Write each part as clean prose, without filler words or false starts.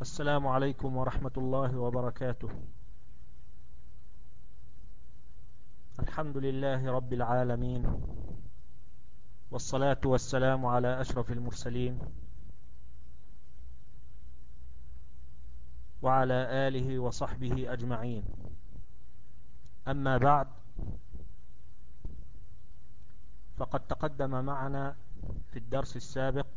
السلام عليكم ورحمة الله وبركاته. الحمد لله رب العالمين، والصلاة والسلام على أشرف المرسلين وعلى آله وصحبه أجمعين. أما بعد، فقد تقدم معنا في الدرس السابق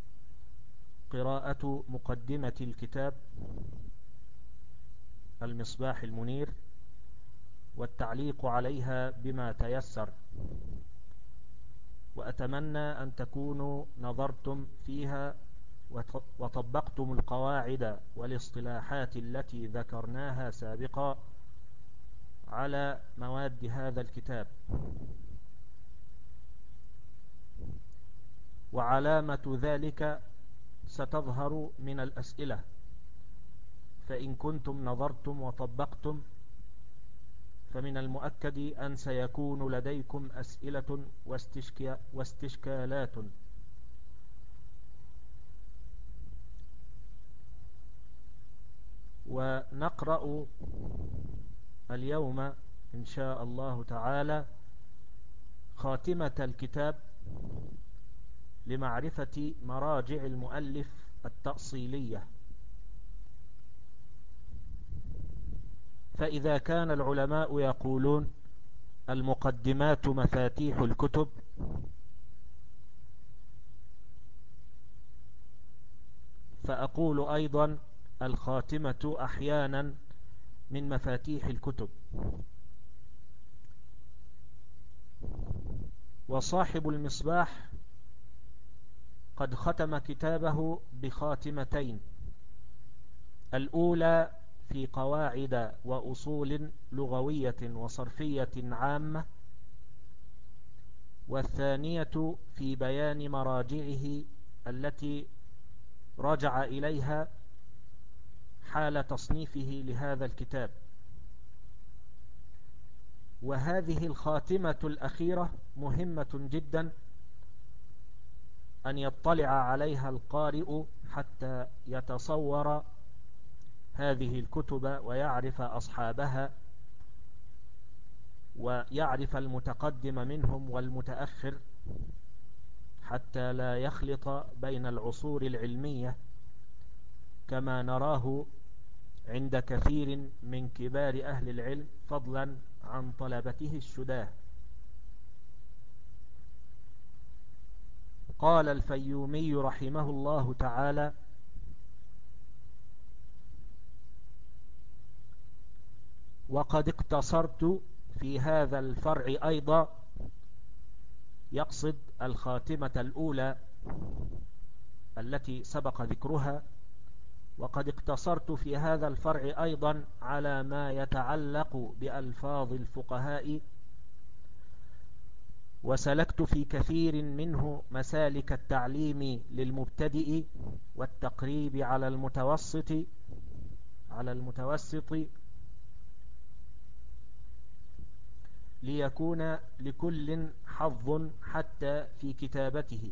قراءة مقدمة الكتاب المصباح المنير والتعليق عليها بما تيسر، وأتمنى أن تكونوا نظرتم فيها وطبقتم القواعد والاصطلاحات التي ذكرناها سابقا على مواد هذا الكتاب. وعلامة ذلك ستظهر من الأسئلة، فإن كنتم نظرتم وطبقتم فمن المؤكد أن سيكون لديكم أسئلة واستشكالات. ونقرأ اليوم إن شاء الله تعالى خاتمة الكتاب لمعرفة مراجع المؤلف التأصيلية. فإذا كان العلماء يقولون المقدمات مفاتيح الكتب، فأقول أيضا الخاتمة أحيانا من مفاتيح الكتب. وصاحب المصباح قد ختم كتابه بخاتمتين: الأولى في قواعد وأصول لغوية وصرفية عامة، والثانية في بيان مراجعه التي رجع إليها حال تصنيفه لهذا الكتاب. وهذه الخاتمة الأخيرة مهمة جدا أن يطلع عليها القارئ حتى يتصور هذه الكتب ويعرف أصحابها ويعرف المتقدم منهم والمتأخر، حتى لا يخلط بين العصور العلمية كما نراه عند كثير من كبار أهل العلم، فضلا عن طلبته الشداه. قال الفيومي رحمه الله تعالى: وقد اقتصرت في هذا الفرع أيضا، يقصد الخاتمة الأولى التي سبق ذكرها، وقد اقتصرت في هذا الفرع أيضا على ما يتعلق بألفاظ الفقهاء، وسلكت في كثير منه مسالك التعليم للمبتدئ والتقريب على المتوسط ليكون لكل حظ حتى في كتابته.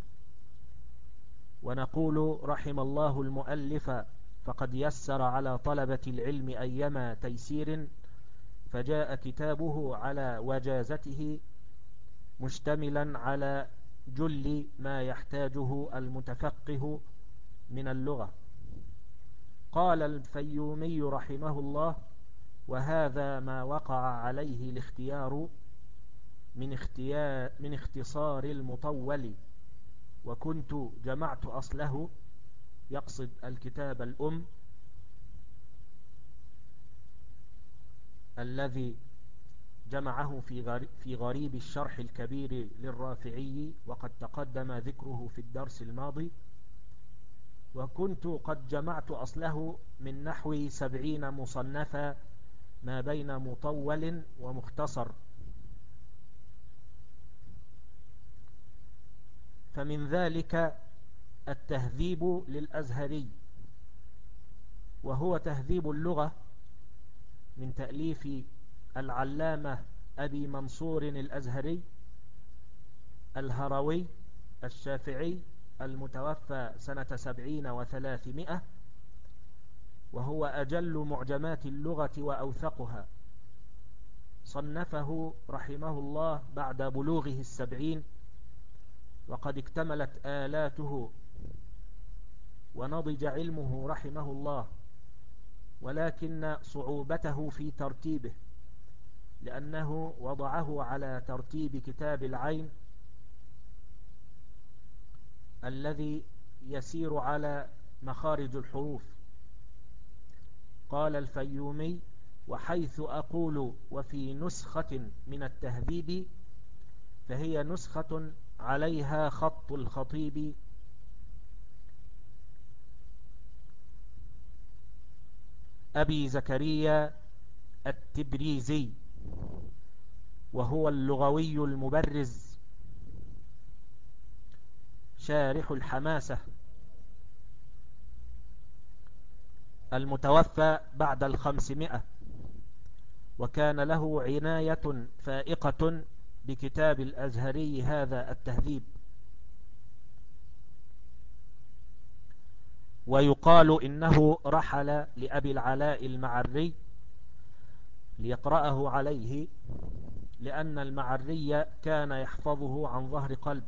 ونقول رحم الله المؤلف، فقد يسر على طلبة العلم أيما تيسير، فجاء كتابه على وجازته مشتملا على جل ما يحتاجه المتفقه من اللغة. قال الفيومي رحمه الله: وهذا ما وقع عليه الاختيار من اختصار المطول، وكنت جمعت أصله، يقصد الكتاب الأم الذي جمعه في غريب الشرح الكبير للرافعي، وقد تقدم ذكره في الدرس الماضي. وكنت قد جمعت أصله من نحو 70 مصنفا ما بين مطول ومختصر. فمن ذلك التهذيب للأزهري، وهو تهذيب اللغة من تأليف العلامة أبي منصور الأزهري الهروي الشافعي المتوفى سنة 70 و300، وهو أجل معجمات اللغة وأوثقها. صنفه رحمه الله بعد بلوغه 70، وقد اكتملت آلاته ونضج علمه رحمه الله، ولكن صعوبته في ترتيبه، لأنه وضعه على ترتيب كتاب العين الذي يسير على مخارج الحروف. قال الفيومي: وحيث أقول وفي نسخة من التهذيب، فهي نسخة عليها خط الخطيب أبي زكريا التبريزي، وهو اللغوي المبرز شارح الحماسة، المتوفى بعد 500، وكان له عناية فائقة بكتاب الأزهري هذا التهذيب. ويقال إنه رحل لأبي العلاء المعري ليقرأه عليه، لأن المعري كان يحفظه عن ظهر قلب.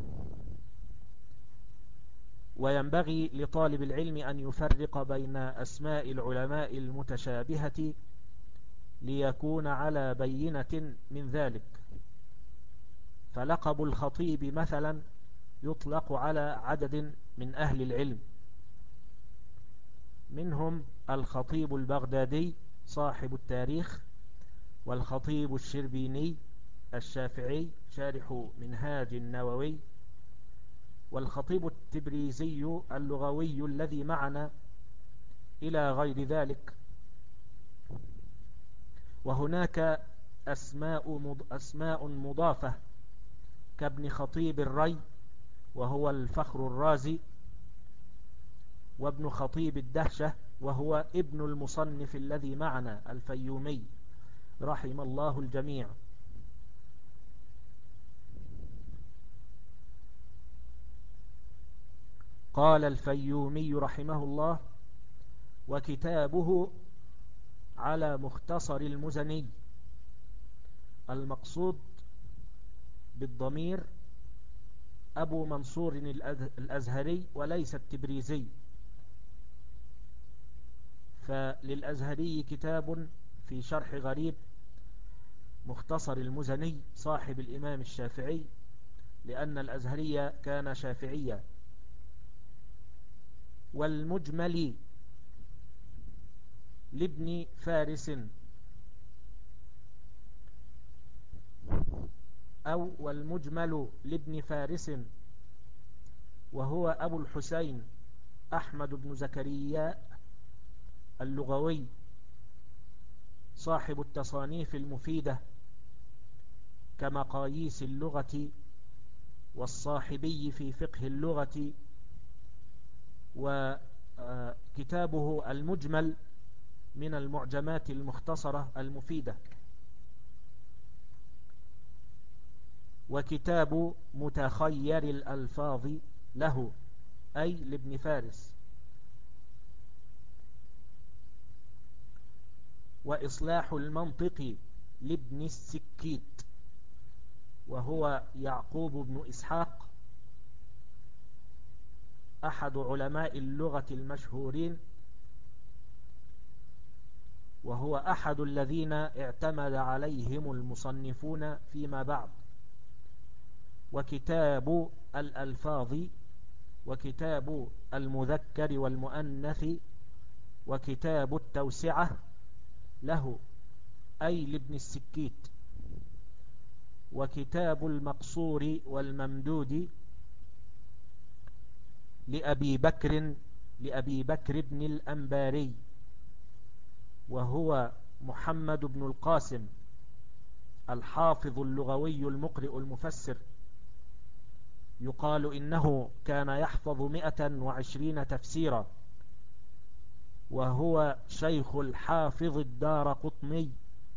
وينبغي لطالب العلم أن يفرق بين أسماء العلماء المتشابهة ليكون على بينة من ذلك. فلقب الخطيب مثلا يطلق على عدد من أهل العلم، منهم الخطيب البغدادي صاحب التاريخ، والخطيب الشربيني الشافعي شارح منهاج النووي، والخطيب التبريزي اللغوي الذي معنا، إلى غير ذلك. وهناك أسماء مضافة كابن خطيب الري وهو الفخر الرازي، وابن خطيب الدهشة وهو ابن المصنف الذي معنا الفيومي رحم الله الجميع. قال الفيومي رحمه الله: وكتابه على مختصر المزني. المقصود بالضمير أبو منصور الأزهري وليس التبريزي، فللأزهري كتاب في شرح غريب مختصر المزني صاحب الإمام الشافعي، لأن الأزهري كان شافعيا. والمجمل لابن فارس، أو والمجمل لابن فارس، وهو أبو الحسين أحمد بن زكريا اللغوي صاحب التصانيف المفيدة كمقاييس اللغة والصاحبي في فقه اللغة. وكتابه المجمل من المعجمات المختصرة المفيدة. وكتاب متخير الألفاظ له، أي لابن فارس. وإصلاح المنطق لابن السكيت، وهو يعقوب بن إسحاق أحد علماء اللغة المشهورين، وهو أحد الذين اعتمد عليهم المصنفون فيما بعد. وكتاب الألفاظ، وكتاب المذكر والمؤنث، وكتاب التوسعة له، أي لابن السكيت. وكتاب المقصور والممدود لأبي بكر بن الأنباري، وهو محمد بن القاسم الحافظ اللغوي المقرئ المفسر. يقال إنه كان يحفظ 120 تفسيرا، وهو شيخ الحافظ الدارقطني.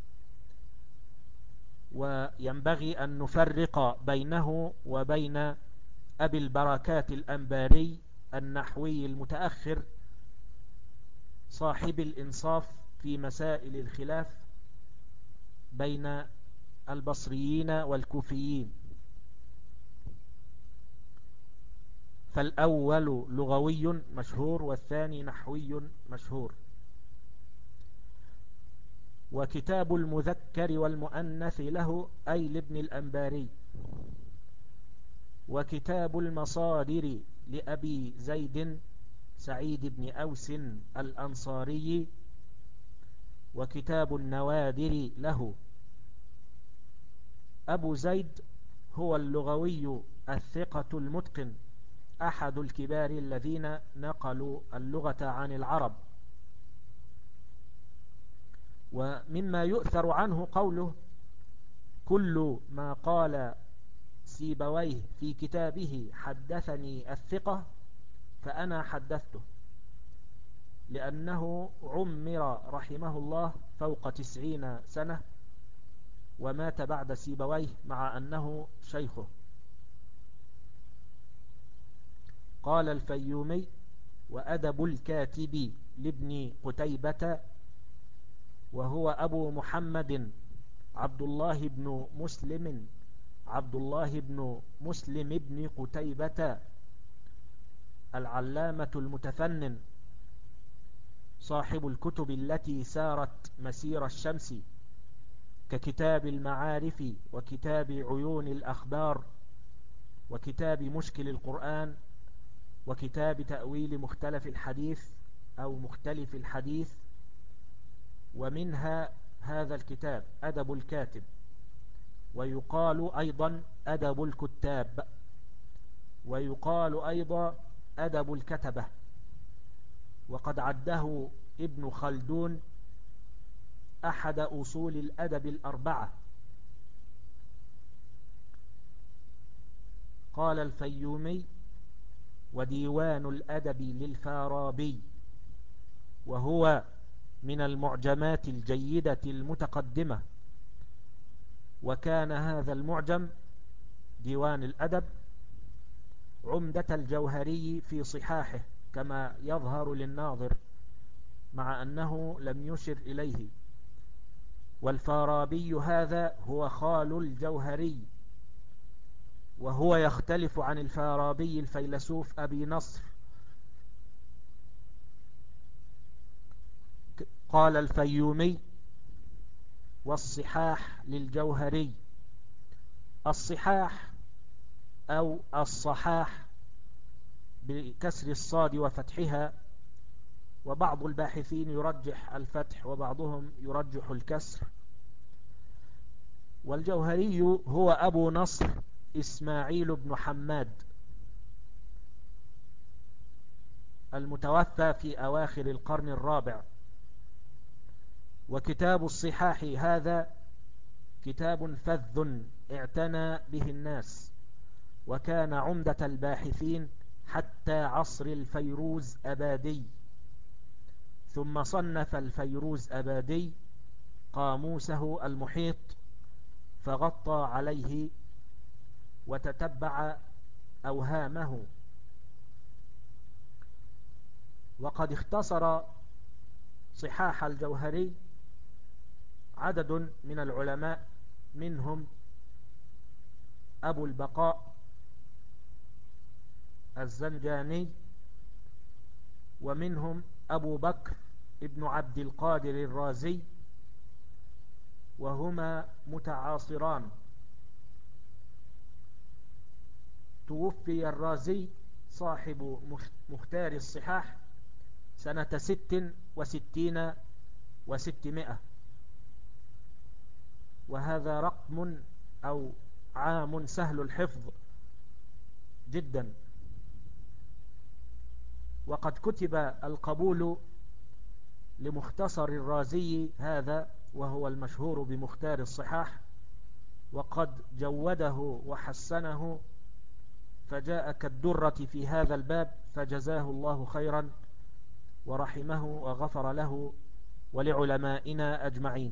وينبغي أن نفرق بينه وبين أبي البركات الأنباري النحوي المتأخر صاحب الإنصاف في مسائل الخلاف بين البصريين والكوفيين. فالأول لغوي مشهور والثاني نحوي مشهور. وكتاب المذكر والمؤنث له أي لابن الأنباري. وكتاب المصادر لأبي زيد سعيد بن أوس الأنصاري. وكتاب النوادر له. أبو زيد هو اللغوي الثقة المتقن، أحد الكبار الذين نقلوا اللغة عن العرب. ومما يؤثر عنه قوله: كل ما قال سيبويه في كتابه حدثني الثقة فأنا حدثته، لأنه عمر رحمه الله فوق 90 سنة ومات بعد سيبويه مع أنه شيخه. قال الفيومي: وأدب الكاتب لابن قتيبة، وهو أبو محمد عبد الله بن مسلم بن قتيبة العلامة المتفنن، صاحب الكتب التي سارت مسير الشمس، ككتاب المعارف وكتاب عيون الأخبار وكتاب مشكل القرآن وكتاب تأويل مختلف الحديث أو مختلف الحديث. ومنها هذا الكتاب أدب الكاتب، ويقال أيضا أدب الكتاب، ويقال أيضا أدب الكتبة. وقد عده ابن خلدون أحد أصول الأدب الأربعة. قال الفيومي: وديوان الأدب للفارابي، وهو من المعجمات الجيدة المتقدمة. وكان هذا المعجم ديوان الأدب عمدة الجوهري في صحاحه كما يظهر للناظر، مع أنه لم يشر إليه. والفارابي هذا هو خال الجوهري، وهو يختلف عن الفارابي الفيلسوف أبي نصر. قال الفيومي: والصحاح للجوهري. الصحاح أو الصحاح بكسر الصاد وفتحها، وبعض الباحثين يرجح الفتح وبعضهم يرجح الكسر. والجوهري هو أبو نصر إسماعيل بن حماد المتوفى في أواخر القرن الرابع. وكتاب الصحاح هذا كتاب فذ اعتنى به الناس، وكان عمدة الباحثين حتى عصر الفيروز أبادي. ثم صنف الفيروز أبادي قاموسه المحيط فغطى عليه وتتبع أوهامه. وقد اختصر صحاح الجوهري عدد من العلماء، منهم أبو البقاء الزنجاني، ومنهم أبو بكر ابن عبد القادر الرازي، وهما متعاصران. توفي الرازي صاحب مختار الصحاح سنة 66 و600، وهذا رقم أو عام سهل الحفظ جدا. وقد كتب القبول لمختصر الرازي هذا، وهو المشهور بمختار الصحاح، وقد جوده وحسنه، فجاء كالدرة في هذا الباب، فجزاه الله خيرا ورحمه وغفر له ولعلمائنا أجمعين.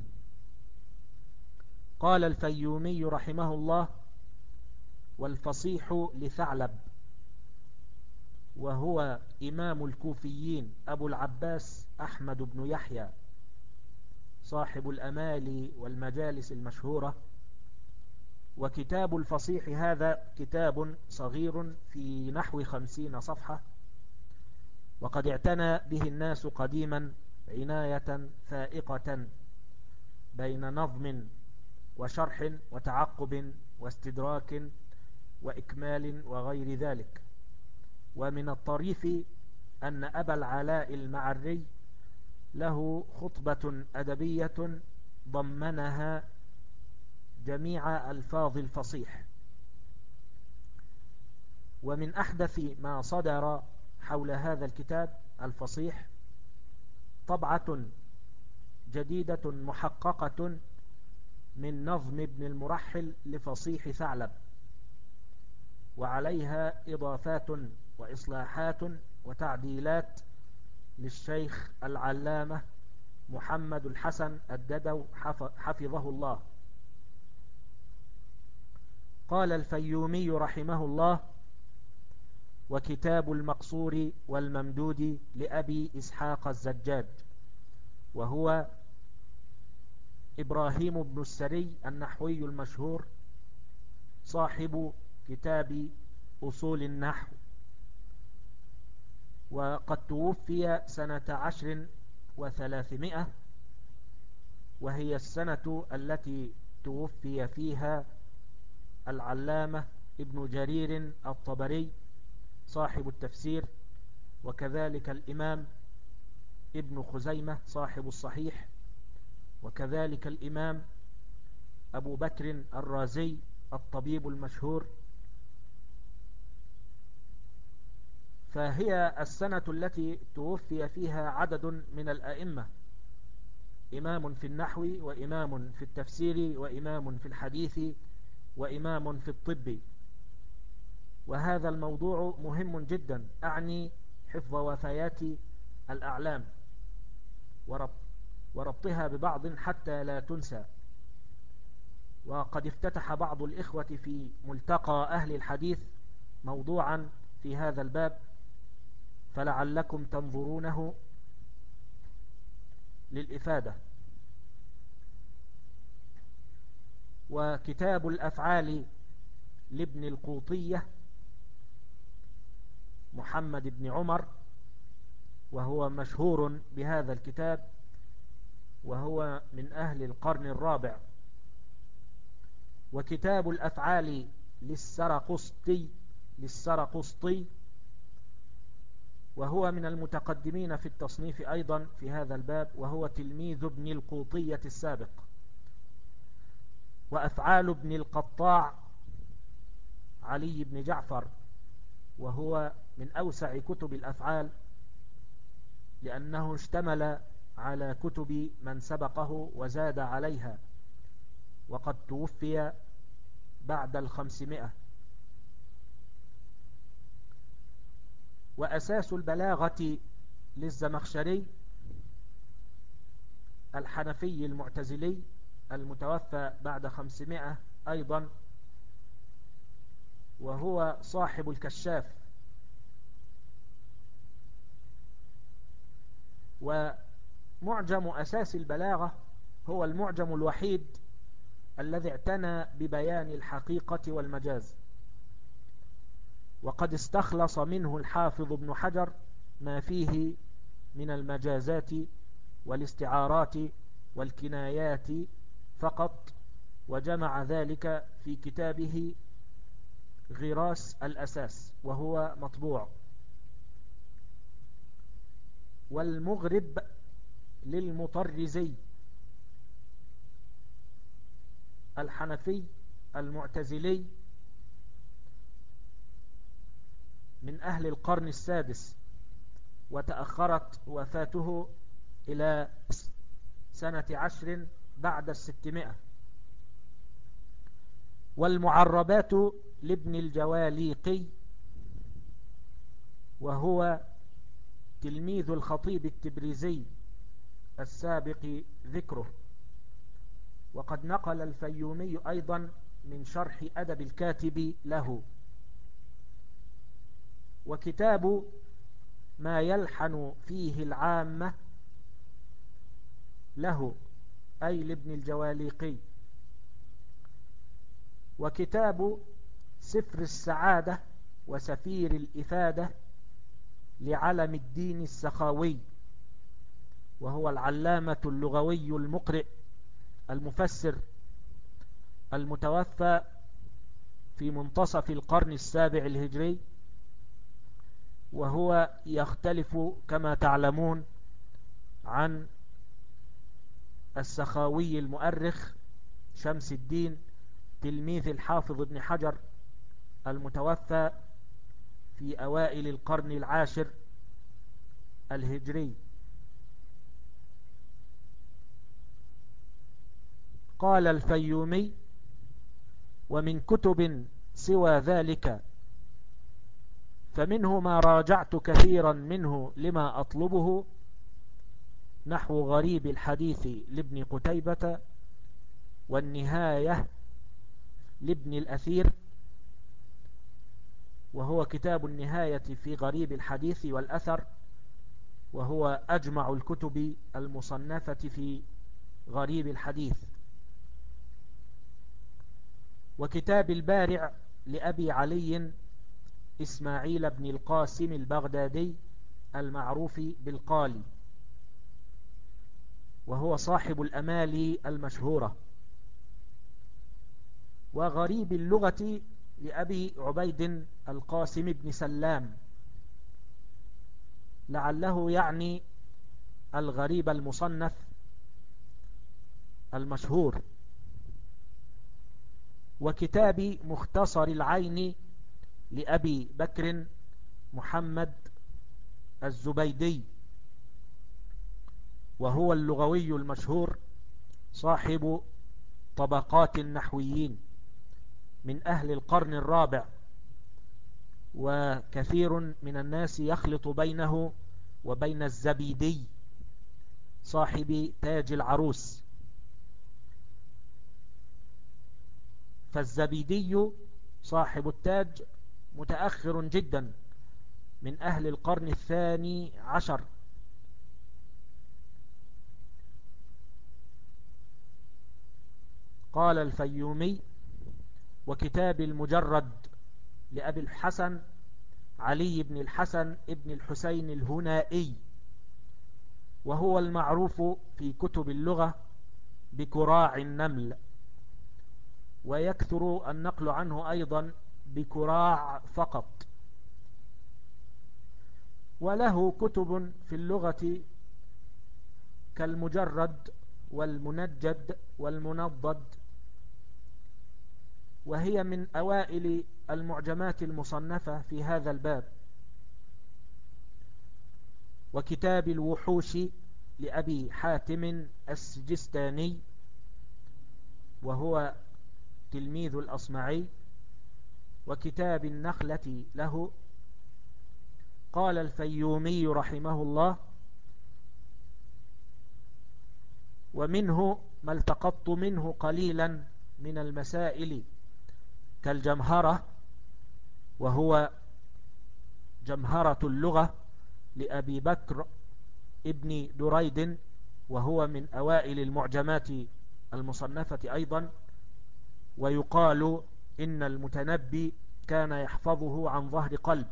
قال الفيومي رحمه الله: والفصيح لثعلب. وهو إمام الكوفيين أبو العباس أحمد بن يحيى صاحب الأمالي والمجالس المشهورة. وكتاب الفصيح هذا كتاب صغير في نحو 50 صفحة، وقد اعتنى به الناس قديما عناية فائقة بين نظم وشرح وتعقب واستدراك وإكمال وغير ذلك. ومن الطريف أن أبا العلاء المعري له خطبة أدبية ضمنها جميع ألفاظ الفصيح. ومن أحدث ما صدر حول هذا الكتاب الفصيح طبعة جديدة محققة من نظم ابن المرحل لفصيح ثعلب، وعليها إضافات وإصلاحات وتعديلات للشيخ العلامة محمد الحسن الددو حفظه الله. قال الفيومي رحمه الله: وكتاب المقصور والممدود لأبي إسحاق الزجاج، وهو إبراهيم بن السري النحوي المشهور صاحب كتاب أصول النحو، وقد توفي سنة 10 و300، وهي السنة التي توفي فيها العلامة ابن جرير الطبري صاحب التفسير، وكذلك الإمام ابن خزيمة صاحب الصحيح، وكذلك الإمام أبو بكر الرازي الطبيب المشهور. فهي السنة التي توفي فيها عدد من الأئمة، إمام في النحو وإمام في التفسير وإمام في الحديث وإمام في الطب. وهذا الموضوع مهم جدا، أعني حفظ وفيات الأعلام وربطها ببعض حتى لا تنسى. وقد افتتح بعض الإخوة في ملتقى أهل الحديث موضوعا في هذا الباب، فلعلكم تنظرونه للإفادة. وكتاب الأفعال لابن القوطية محمد بن عمر، وهو مشهور بهذا الكتاب، وهو من أهل القرن الرابع. وكتاب الأفعال للسرقسطي، وهو من المتقدمين في التصنيف أيضا في هذا الباب، وهو تلميذ ابن القوطية السابق. وأفعال ابن القطاع علي بن جعفر، وهو من أوسع كتب الأفعال، لأنه اشتمل على كتب من سبقه وزاد عليها، وقد توفي بعد 500. وأساس البلاغة للزمخشري الحنفي المعتزلي المتوفى بعد 500 أيضا، وهو صاحب الكشاف. ومعجم أساس البلاغة هو المعجم الوحيد الذي اعتنى ببيان الحقيقة والمجاز، وقد استخلص منه الحافظ ابن حجر ما فيه من المجازات والاستعارات والكنايات فقط، وجمع ذلك في كتابه غراس الأساس، وهو مطبوع. والمغرب للمطرزي الحنفي المعتزلي من أهل القرن السادس، وتأخرت وفاته إلى سنة 10 بعد 600. والمعربات لابن الجواليقي، وهو تلميذ الخطيب التبريزي السابق ذكره. وقد نقل الفيومي أيضا من شرح أدب الكاتب له. وكتاب ما يلحن فيه العامة له، أي لابن الجواليقي. وكتاب سفر السعادة وسفير الإفادة لعلم الدين السخاوي، وهو العلامة اللغوي المقرئ المفسر المتوفى في منتصف القرن السابع الهجري، وهو يختلف كما تعلمون عن السخاوي المؤرخ شمس الدين تلميذ الحافظ ابن حجر المتوفى في أوائل القرن العاشر الهجري. قال الفيومي: ومن كتب سوى ذلك فمنه ما راجعت كثيرا منه لما أطلبه، نحو غريب الحديث لابن قتيبة، والنهاية لابن الأثير، وهو كتاب النهاية في غريب الحديث والأثر، وهو أجمع الكتب المصنفة في غريب الحديث. وكتاب البارع لأبي علي إسماعيل بن القاسم البغدادي المعروف بالقالي، وهو صاحب الأمالي المشهورة. وغريب اللغة لأبي عبيد القاسم بن سلام، لعله يعني الغريب المصنف المشهور. وكتاب مختصر العين لأبي بكر محمد الزبيدي، وهو اللغوي المشهور صاحب طبقات النحويين من أهل القرن الرابع، وكثير من الناس يخلط بينه وبين الزبيدي صاحب تاج العروس. فالزبيدي صاحب التاج متأخر جدا من أهل القرن الثاني عشر. قال الفيومي: وكتاب المجرد لأبي الحسن علي بن الحسن ابن الحسين الهنائي، وهو المعروف في كتب اللغة بكراع النمل، ويكثر النقل عنه أيضا بكراع فقط. وله كتب في اللغة كالمجرد والمنجد والمنضد، وهي من أوائل المعجمات المصنفة في هذا الباب. وكتاب الوحوش لأبي حاتم السجستاني، وهو تلميذ الأصمعي. وكتاب النخلة له. قال الفيومي رحمه الله: ومنه ما التقطت منه قليلا من المسائل كالجمهرة، وهو جمهرة اللغة لأبي بكر ابن دريد، وهو من أوائل المعجمات المصنفة أيضا. ويقال إن المتنبي كان يحفظه عن ظهر قلب.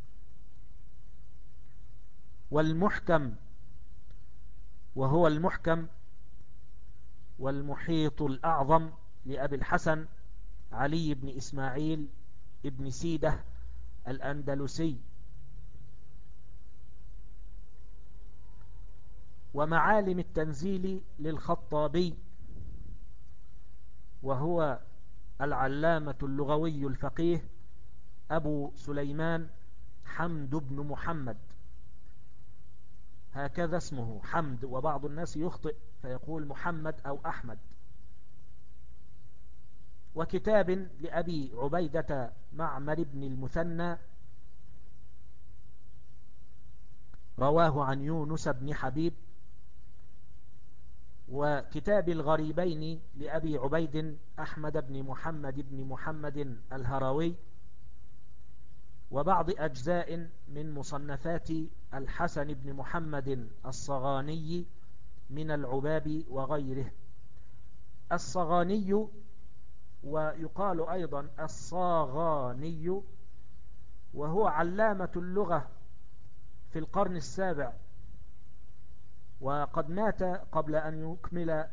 والمحكم، وهو المحكم والمحيط الأعظم لأبي الحسن علي بن إسماعيل ابن سيدة الأندلسي. ومعالم التنزيل للخطابي، وهو العلامة اللغوي الفقيه أبو سليمان حمد بن محمد، هكذا اسمه حمد، وبعض الناس يخطئ فيقول محمد أو أحمد. وكتاب لأبي عبيدة معمر بن المثنى، رواه عن يونس بن حبيب. وكتاب الغريبين لأبي عبيد أحمد بن محمد الهروي. وبعض أجزاء من مصنفات الحسن بن محمد الصغاني من العباب وغيره. الصغاني ويقال أيضا الصاغاني، وهو علامة اللغة في القرن السابع، وقد مات قبل أن يكمل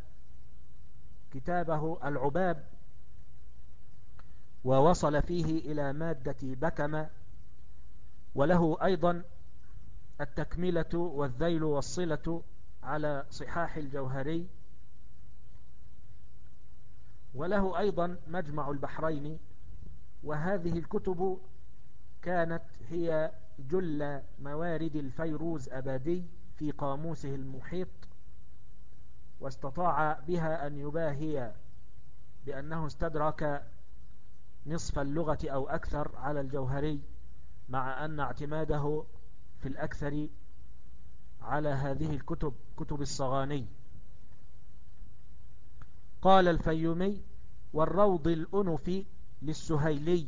كتابه العباب، ووصل فيه إلى مادة بكمة، وله أيضا التكملة والذيل والصلة على صحاح الجوهري، وله أيضا مجمع البحرين. وهذه الكتب كانت هي جل موارد الفيروز أبادي في قاموسه المحيط، واستطاع بها أن يباهي بأنه استدرك نصف اللغة أو أكثر على الجوهري، مع أن اعتماده في الأكثر على هذه الكتب، كتب الصغاني. قال الفيومي: والروض الأنف للسهيلي،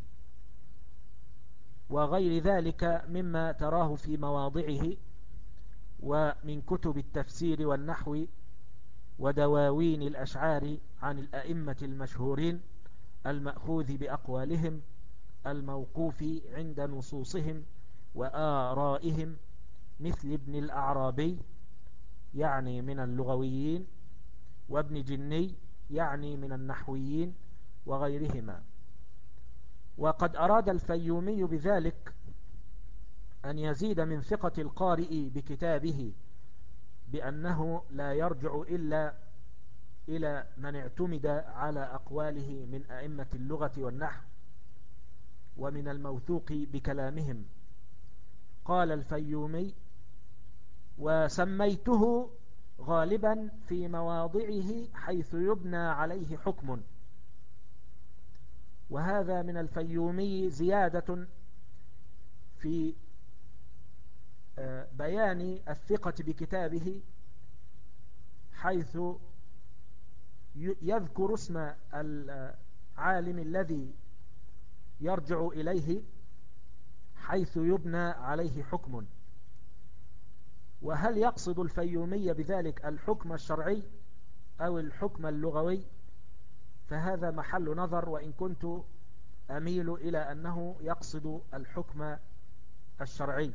وغير ذلك مما تراه في مواضعه ومن كتب التفسير والنحو ودواوين الأشعار عن الأئمة المشهورين المأخوذ بأقوالهم الموقوف عند نصوصهم وآرائهم، مثل ابن الأعرابي يعني من اللغويين، وابن جني يعني من النحويين وغيرهما. وقد أراد الفيومي بذلك أن يزيد من ثقة القارئ بكتابه بأنه لا يرجع إلا إلى من اعتمد على أقواله من أئمة اللغة والنحو ومن الموثوق بكلامهم. قال الفيومي: وسميته غالبا في مواضعه حيث يبنى عليه حكم. وهذا من الفيومي زيادة في بيان الثقة بكتابه، حيث يذكر اسم العالم الذي يرجع إليه حيث يبنى عليه حكم. وهل يقصد الفيومي بذلك الحكم الشرعي أو الحكم اللغوي؟ فهذا محل نظر، وإن كنت أميل إلى أنه يقصد الحكم الشرعي.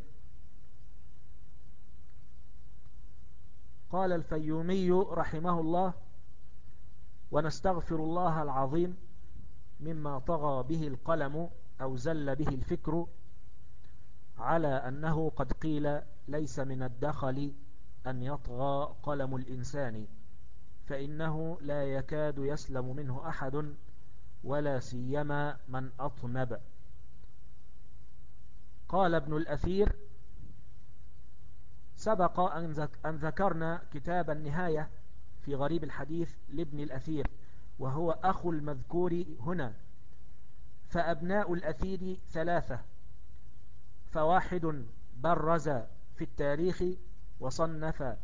قال الفيومي رحمه الله: ونستغفر الله العظيم مما طغى به القلم أو زل به الفكر، على أنه قد قيل ليس من الدخل أن يطغى قلم الإنسان، فإنه لا يكاد يسلم منه أحد، ولا سيما من أطنب. قال ابن الأثير: سبق أن ذكرنا كتاب النهاية في غريب الحديث لابن الأثير، وهو أخو المذكور هنا. فأبناء الأثير ثلاثة: فواحد برز في التاريخ وصنف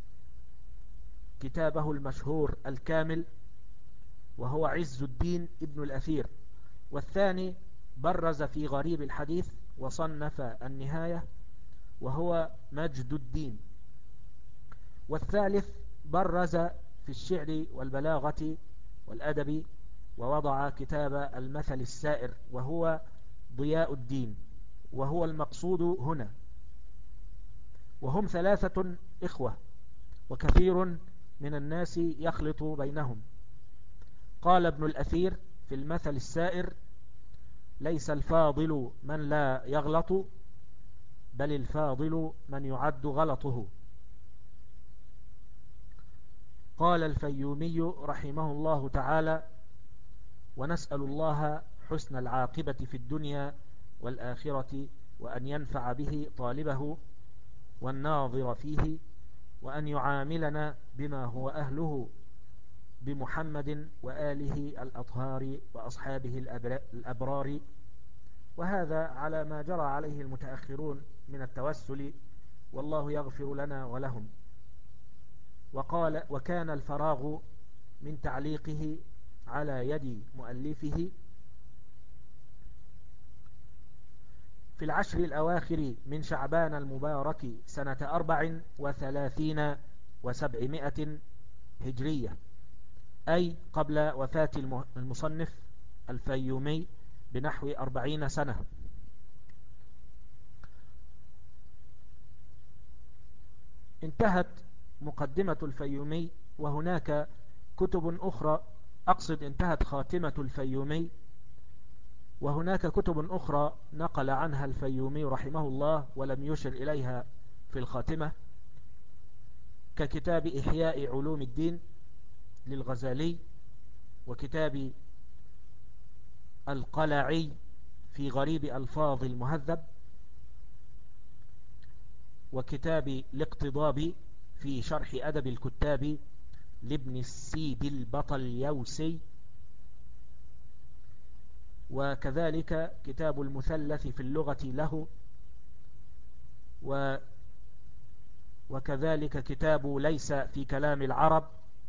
كتابه المشهور الكامل، وهو عز الدين ابن الأثير. والثاني برز في غريب الحديث وصنف النهاية، وهو مجد الدين. والثالث برز في الشعر والبلاغة والأدب، ووضع كتاب المثل السائر، وهو ضياء الدين، وهو المقصود هنا. وهم ثلاثة إخوة، وكثير من الناس يخلط بينهم. قال ابن الأثير في المثل السائر: ليس الفاضل من لا يغلط، بل الفاضل من يعد غلطه. قال الفيومي رحمه الله تعالى: ونسأل الله حسن العاقبة في الدنيا والآخرة، وأن ينفع به طالبه والناظر فيه، وأن يعاملنا بما هو أهله بمحمد وآله الأطهار وأصحابه الأبرار. وهذا على ما جرى عليه المتأخرون من التوسل، والله يغفر لنا ولهم. وقال: وكان الفراغ من تعليقه على يد مؤلفه في العشر الأواخر من شعبان المبارك سنة 34 و700 هجرية، أي قبل وفاة المصنف الفيومي بنحو 40 سنة. انتهت مقدمة الفيومي، وهناك كتب أخرى، أقصد انتهت خاتمة الفيومي، وهناك كتب أخرى نقل عنها الفيومي رحمه الله ولم يشر إليها في الخاتمة، ككتاب إحياء علوم الدين للغزالي، وكتاب القلعي في غريب ألفاظ المهذب، وكتاب الاقتضاب في شرح أدب الكتاب لابن السيد البطليوسي، وكذلك كتاب المثلث في اللغة له، وكذلك كتاب ليس في كلام العرب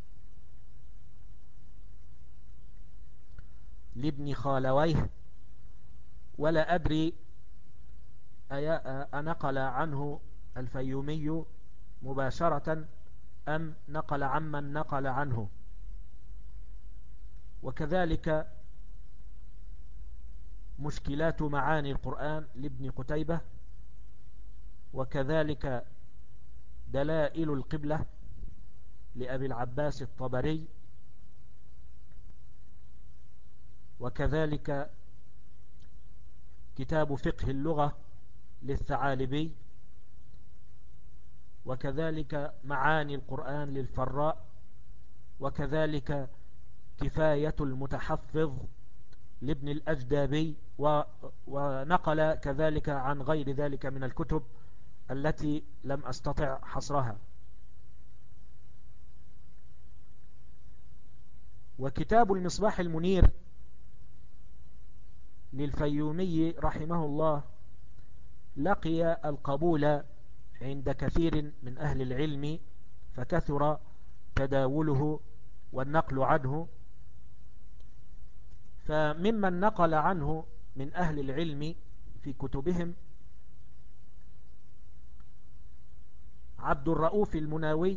لابن خالويه. ولا أدري أنقل عنه الفيومي مباشرة أم نقل عمن نقل عنه. وكذلك مشكلات معاني القرآن لابن قتيبة، وكذلك دلائل القبلة لأبي العباس الطبري، وكذلك كتاب فقه اللغة للثعالبي، وكذلك معاني القرآن للفراء، وكذلك كفاية المتحفظ لابن الأجدابي، ونقل كذلك عن غير ذلك من الكتب التي لم أستطع حصرها. وكتاب المصباح المنير للفيومي رحمه الله لقي القبول عند كثير من أهل العلم، فكثر تداوله والنقل عنه. فممن نقل عنه من أهل العلم في كتبهم عبد الرؤوف المناوي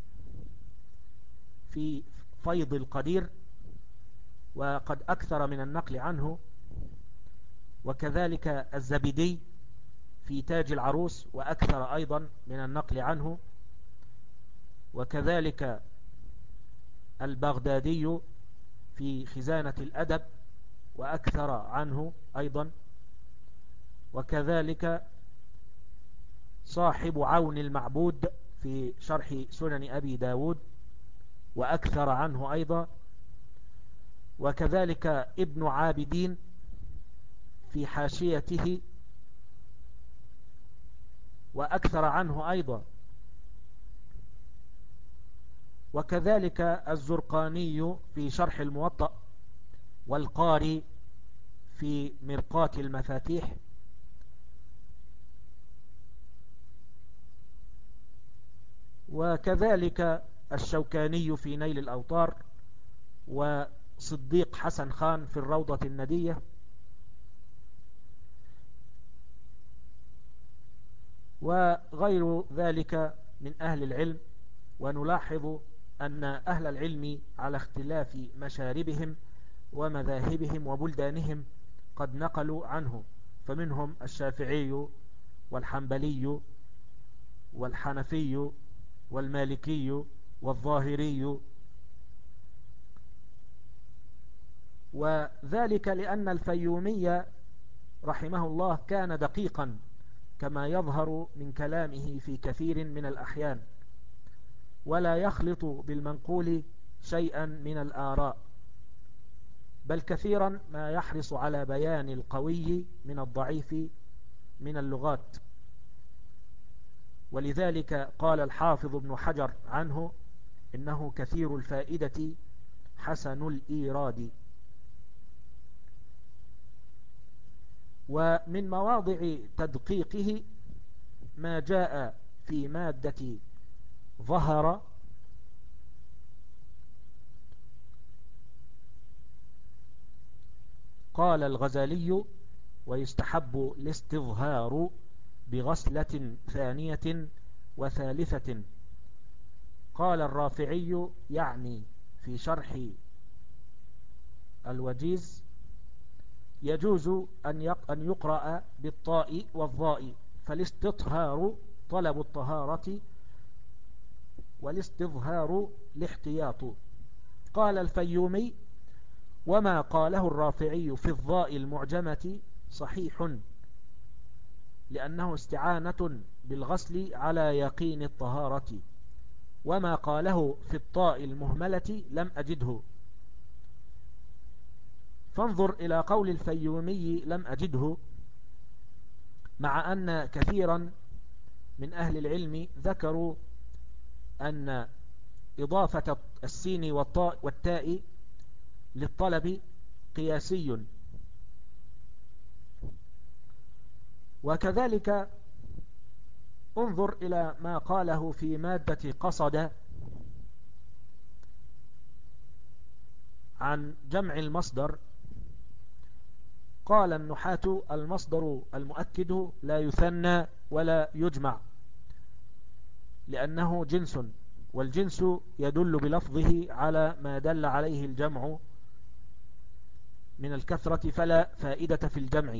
في فيض القدير، وقد أكثر من النقل عنه، وكذلك الزبيدي في تاج العروس وأكثر أيضا من النقل عنه، وكذلك البغدادي في خزانة الأدب وأكثر عنه أيضا، وكذلك صاحب عون المعبود في شرح سنن أبي داود وأكثر عنه أيضا، وكذلك ابن عابدين في حاشيته وأكثر عنه أيضا، وكذلك الزرقاني في شرح الموطأ، والقاري في مرقات المفاتيح، وكذلك الشوكاني في نيل الأوطار، وصديق حسن خان في الروضة الندية، وغير ذلك من أهل العلم. ونلاحظ أن أهل العلم على اختلاف مشاربهم ومذاهبهم وبلدانهم قد نقلوا عنه، فمنهم الشافعي والحنبلي والحنفي والمالكي والظاهري، وذلك لأن الفيومي رحمه الله كان دقيقا كما يظهر من كلامه في كثير من الأحيان، ولا يخلط بالمنقول شيئا من الآراء، بل كثيرا ما يحرص على بيان القوي من الضعيف من اللغات. ولذلك قال الحافظ ابن حجر عنه إنه كثير الفائدة حسن الإيراد. ومن مواضع تدقيقه ما جاء في مادة ظهر قال الغزالي ويستحب الاستظهار بغسلة ثانية وثالثة. قال الرافعي يعني في شرح الوجيز: يجوز أن يقرأ بالطاء والظاء، فالاستطهار طلب الطهارة والاستظهار الاحتياط. قال الفيومي: وما قاله الرافعي في الظاء المعجمة صحيح، لأنه استعانة بالغسل على يقين الطهارة، وما قاله في الطاء المهملة لم أجده. فانظر إلى قول الفيومي لم أجده، مع أن كثيرا من أهل العلم ذكروا أن إضافة السين والطاء والتاء للطلب قياسي. وكذلك انظر إلى ما قاله في مادة قصد عن جمع المصدر. قال النحاة: المصدر المؤكد لا يثنى ولا يجمع، لأنه جنس، والجنس يدل بلفظه على ما دل عليه الجمع من الكثرة، فلا فائدة في الجمع.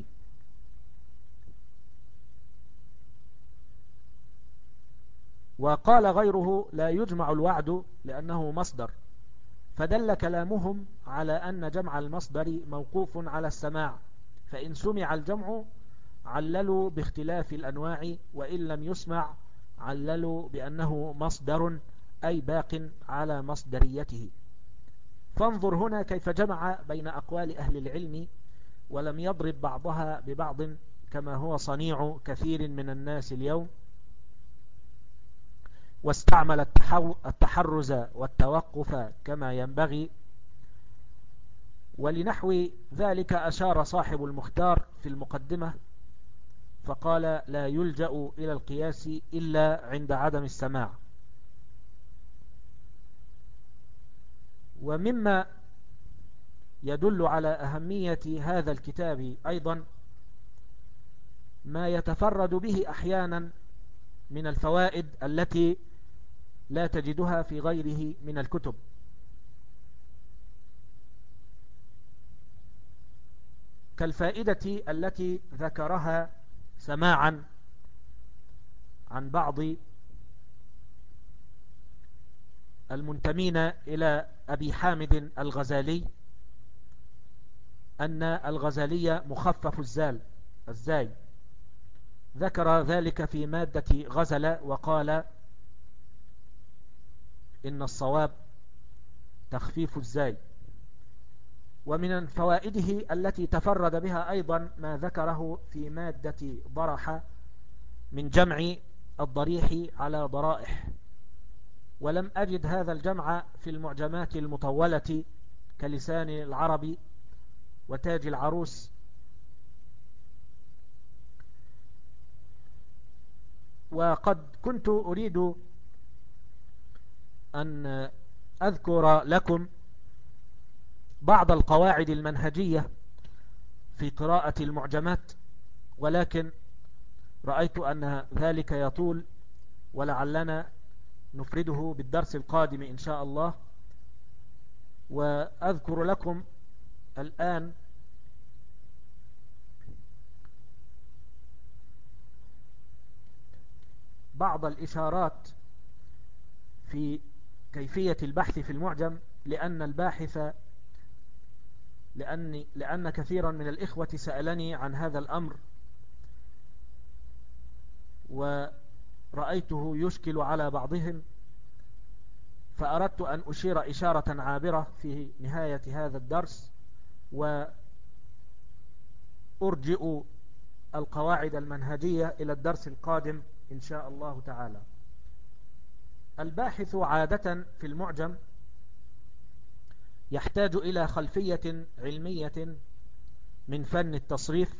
وقال غيره: لا يجمع الوعد لأنه مصدر، فدل كلامهم على أن جمع المصدر موقوف على السماع، فإن سمع الجمع عللوا باختلاف الأنواع، وإن لم يسمع عللوا بأنه مصدر، أي باق على مصدريته. فانظر هنا كيف جمع بين أقوال أهل العلم، ولم يضرب بعضها ببعض كما هو صنيع كثير من الناس اليوم، واستعمل التحرز والتوقف كما ينبغي. ولنحو ذلك أشار صاحب المختار في المقدمة فقال: لا يلجأ إلى القياس إلا عند عدم السماع. ومما يدل على أهمية هذا الكتاب أيضا ما يتفرد به أحيانا من الفوائد التي لا تجدها في غيره من الكتب. كالفائدة التي ذكرها سماعا عن بعض المنتمين إلى أبي حامد الغزالي، أن الغزالي مخفف الزاي. ذكر ذلك في مادة غزل، وقال إن الصواب تخفيف الزاي. ومن فوائده التي تفرد بها أيضا ما ذكره في مادة ضرح من جمع الضريح على ضرائح، ولم أجد هذا الجمع في المعجمات المطولة كلسان العرب وتاج العروس. وقد كنت أريد أن أذكر لكم بعض القواعد المنهجية في قراءة المعجمات، ولكن رأيت أن ذلك يطول، ولعلنا نفرده بالدرس القادم إن شاء الله. وأذكر لكم الآن بعض الإشارات في كيفية البحث في المعجم، لأن كثيرا من الإخوة سألني عن هذا الأمر، ورأيته يشكل على بعضهم، فأردت أن أشير إشارة عابرة في نهاية هذا الدرس، وأرجئ القواعد المنهجية إلى الدرس القادم إن شاء الله تعالى. الباحث عادة في المعجم يحتاج إلى خلفية علمية من فن التصريف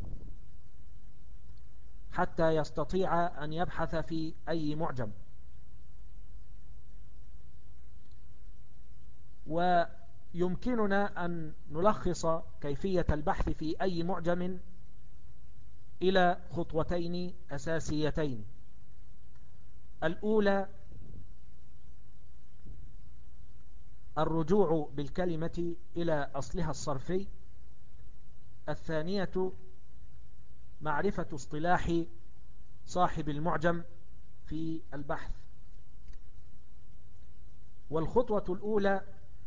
حتى يستطيع أن يبحث في أي معجم. ويمكننا أن نلخص كيفية البحث في أي معجم إلى خطوتين أساسيتين. الأولى الرجوع بالكلمة إلى أصلها الصرفي. الثانية معرفة اصطلاح صاحب المعجم في البحث. والخطوة الأولى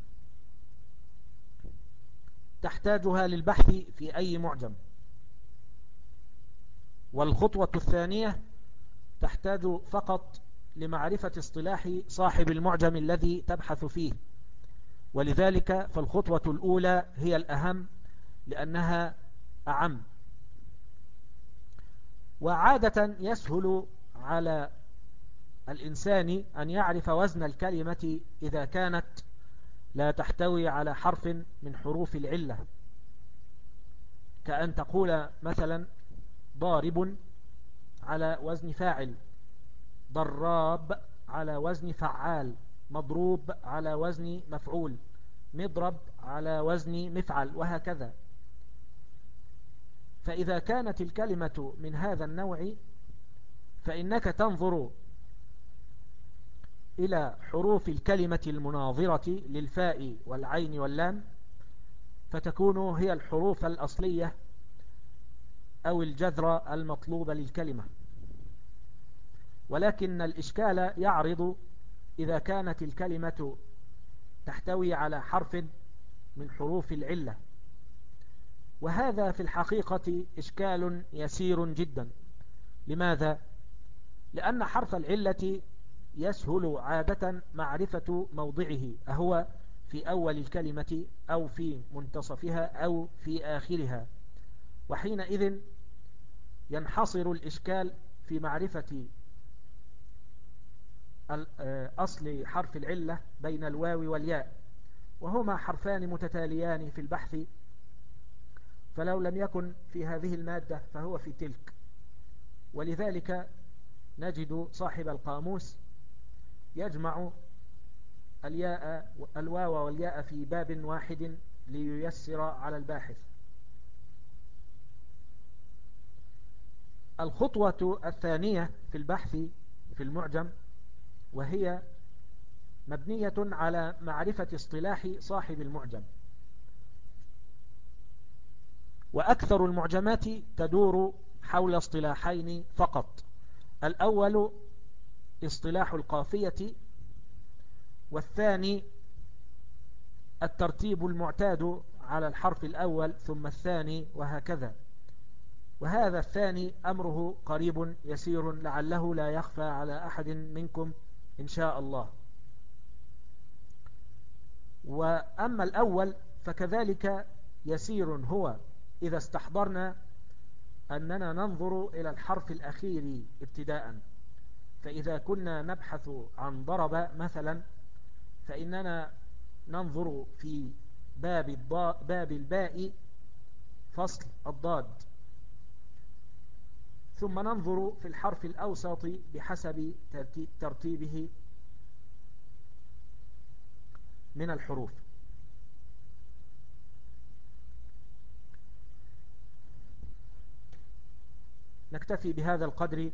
تحتاجها للبحث في أي معجم، والخطوة الثانية تحتاج فقط لمعرفة اصطلاح صاحب المعجم الذي تبحث فيه. ولذلك فالخطوة الأولى هي الأهم لأنها أعم. وعادة يسهل على الإنسان أن يعرف وزن الكلمة إذا كانت لا تحتوي على حرف من حروف العلة، كأن تقول مثلا ضارب على وزن فاعل، ضراب على وزن فعال، مضروب على وزن مفعول، مضرب على وزن مفعل، وهكذا. فإذا كانت الكلمة من هذا النوع فإنك تنظر إلى حروف الكلمة المناظرة للفاء والعين واللام، فتكون هي الحروف الأصلية أو الجذر المطلوب للكلمة. ولكن الإشكال يعرض إذا كانت الكلمة تحتوي على حرف من حروف العلة، وهذا في الحقيقة إشكال يسير جدا. لماذا؟ لأن حرف العلة يسهل عادة معرفة موضعه، أهو في أول الكلمة أو في منتصفها أو في آخرها، وحينئذ ينحصر الإشكال في معرفة أصل حرف العلة بين الواو والياء، وهما حرفان متتاليان في البحث، فلو لم يكن في هذه المادة فهو في تلك. ولذلك نجد صاحب القاموس يجمع الواو والياء في باب واحد لييسر على الباحث. الخطوة الثانية في البحث في المعجم، وهي مبنية على معرفة اصطلاح صاحب المعجم. وأكثر المعجمات تدور حول اصطلاحين فقط: الأول اصطلاح القافية، والثاني الترتيب المعتاد على الحرف الأول ثم الثاني، وهكذا. وهذا الثاني أمره قريب يسير، لعله لا يخفى على أحد منكم إن شاء الله. وأما الأول فكذلك يسير هو إذا استحضرنا أننا ننظر إلى الحرف الأخير ابتداء. فإذا كنا نبحث عن ضرب مثلا، فإننا ننظر في باب الباء فصل الضاد، ثم ننظر في الحرف الأوسط بحسب ترتيبه من الحروف. نكتفي بهذا القدر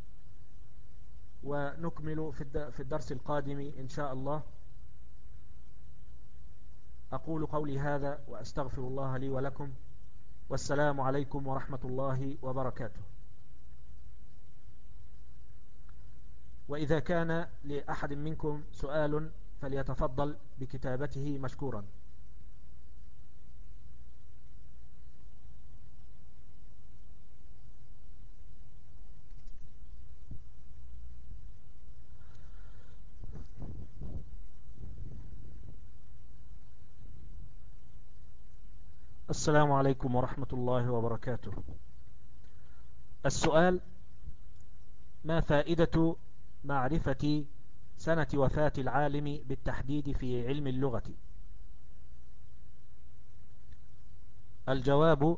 ونكمل في الدرس القادم إن شاء الله. أقول قولي هذا وأستغفر الله لي ولكم، والسلام عليكم ورحمة الله وبركاته. وإذا كان لأحد منكم سؤال فليتفضل بكتابته مشكورا. السلام عليكم ورحمة الله وبركاته. السؤال: ما فائدة معرفة سنة وفاة العالم بالتحديد في علم اللغة؟ الجواب: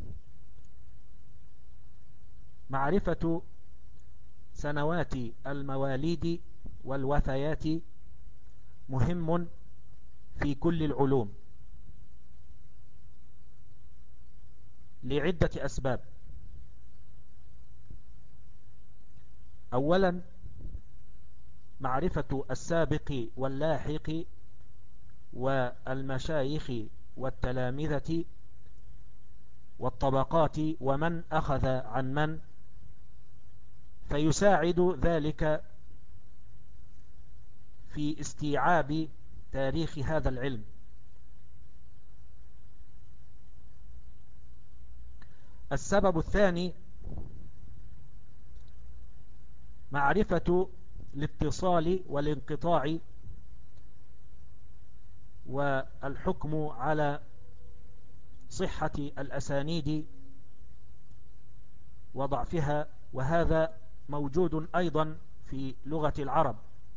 معرفة سنوات المواليد والوفيات مهم في كل العلوم لعدة أسباب. أولا معرفة السابق واللاحق والمشايخ والتلامذة والطبقات ومن أخذ عن من، فيساعد ذلك في استيعاب تاريخ هذا العلم. السبب الثاني معرفة الاتصال والانقطاع والحكم على صحة الأسانيد وضعفها، وهذا موجود أيضا في لغة العرب،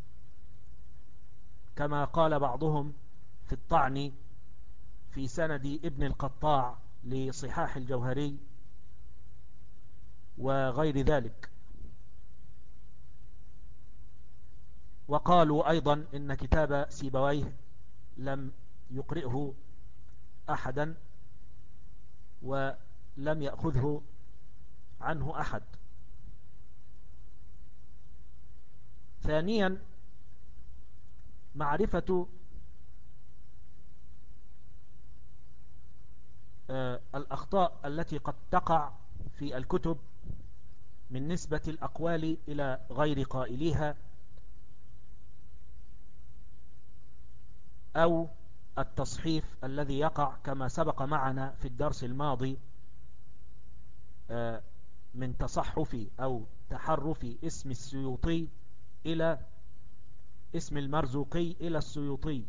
كما قال بعضهم في الطعن في سند ابن القطاع لصحاح الجوهري وغير ذلك. وقالوا أيضا إن كتاب سيبويه لم يقرئه أحدا ولم يأخذه عنه أحد. ثانيا معرفة الأخطاء التي قد تقع في الكتب من نسبة الأقوال إلى غير قائليها، أو التصحيف الذي يقع كما سبق معنا في الدرس الماضي من تصحف أو تحرف اسم السيوطي إلى اسم المرزوقي إلى السيوطي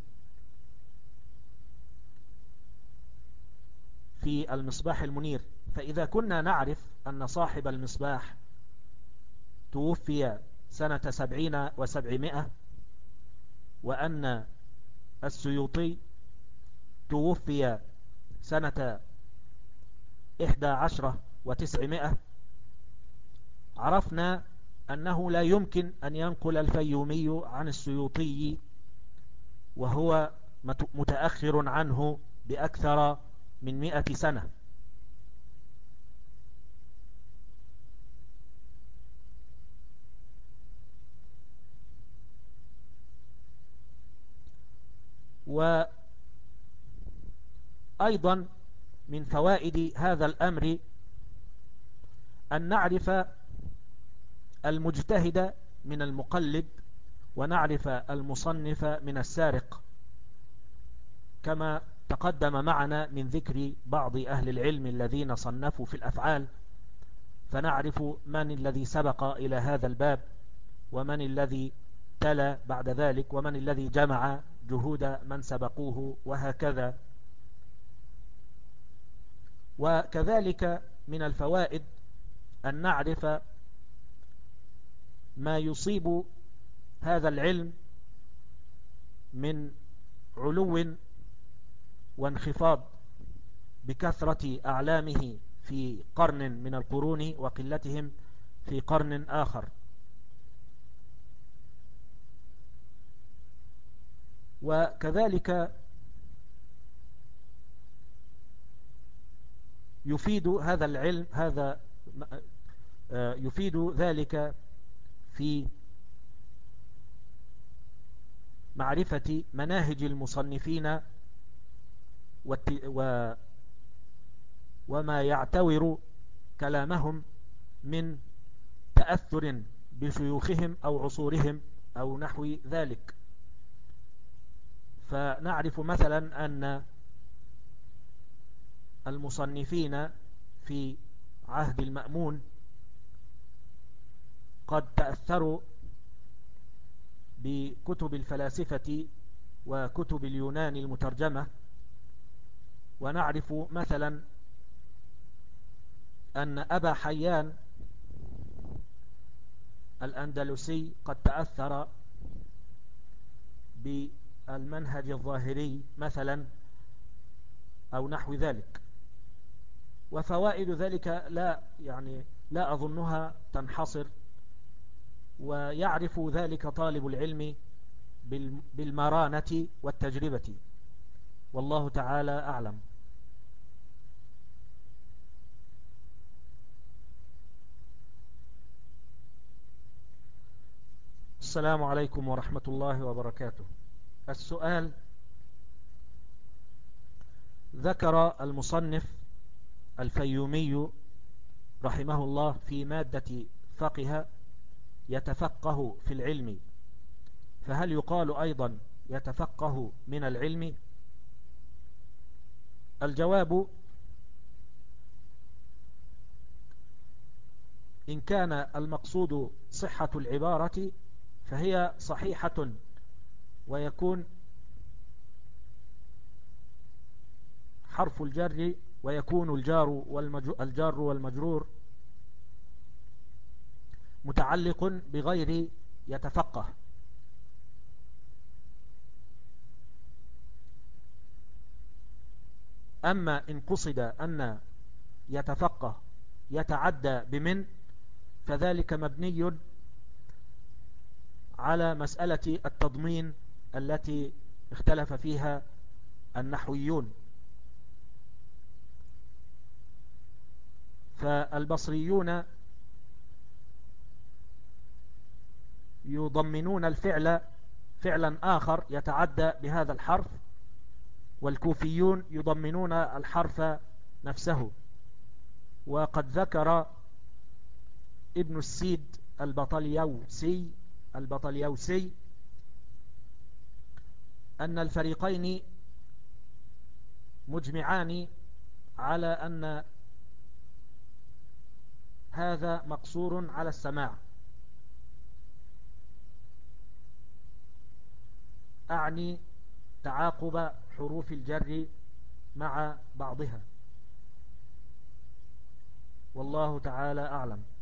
في المصباح المنير. فإذا كنا نعرف أن صاحب المصباح توفي سنة 70 و700، وأن السيوطي توفي سنة 11 و900، عرفنا أنه لا يمكن أن ينقل الفيومي عن السيوطي وهو متأخر عنه بأكثر من 100 سنة. وأيضا من فوائد هذا الأمر أن نعرف المجتهد من المقلد، ونعرف المصنف من السارق، كما تقدم معنا من ذكر بعض أهل العلم الذين صنفوا في الأفعال، فنعرف من الذي سبق إلى هذا الباب، ومن الذي تلا بعد ذلك، ومن الذي جمع جهود من سبقوه، وهكذا. وكذلك من الفوائد أن نعرف ما يصيب هذا العلم من علو وانخفاض بكثرة أعلامه في قرن من القرون وقلتهم في قرن آخر. وكذلك يفيد هذا العلم يفيد ذلك في معرفة مناهج المصنفين وما يعتور كلامهم من تأثر بشيوخهم أو عصورهم أو نحو ذلك. فنعرف مثلا أن المصنفين في عهد المأمون قد تأثروا بكتب الفلاسفة وكتب اليونان المترجمة. ونعرف مثلا أن أبا حيان الأندلسي قد تأثر بالمنهج الظاهري مثلا أو نحو ذلك. وفوائد ذلك لا أظنها تنحصر، ويعرف ذلك طالب العلم بالمرانة والتجربة، والله تعالى أعلم. السلام عليكم ورحمة الله وبركاته. السؤال: ذكر المصنف الفيومي رحمه الله في مادة فقه يتفقه في العلم، فهل يقال أيضا يتفقه من العلم؟ الجواب: إن كان المقصود صحة العبارة فهي صحيحة، ويكون حرف الجر ويكون الجار والمجرور متعلق بغير يتفقه. أما إن قصد أن يتفقه يتعدى بمن، فذلك مبني على مسألة التضمين التي اختلف فيها النحويون. فالبصريون يضمنون الفعل فعلا آخر يتعدى بهذا الحرف، والكوفيون يضمنون الحرف نفسه. وقد ذكر ابن السيد البطليوسي أن الفريقين مجمعان على أن هذا مقصور على السماع، أعني تعاقب حروف الجر مع بعضها، والله تعالى أعلم.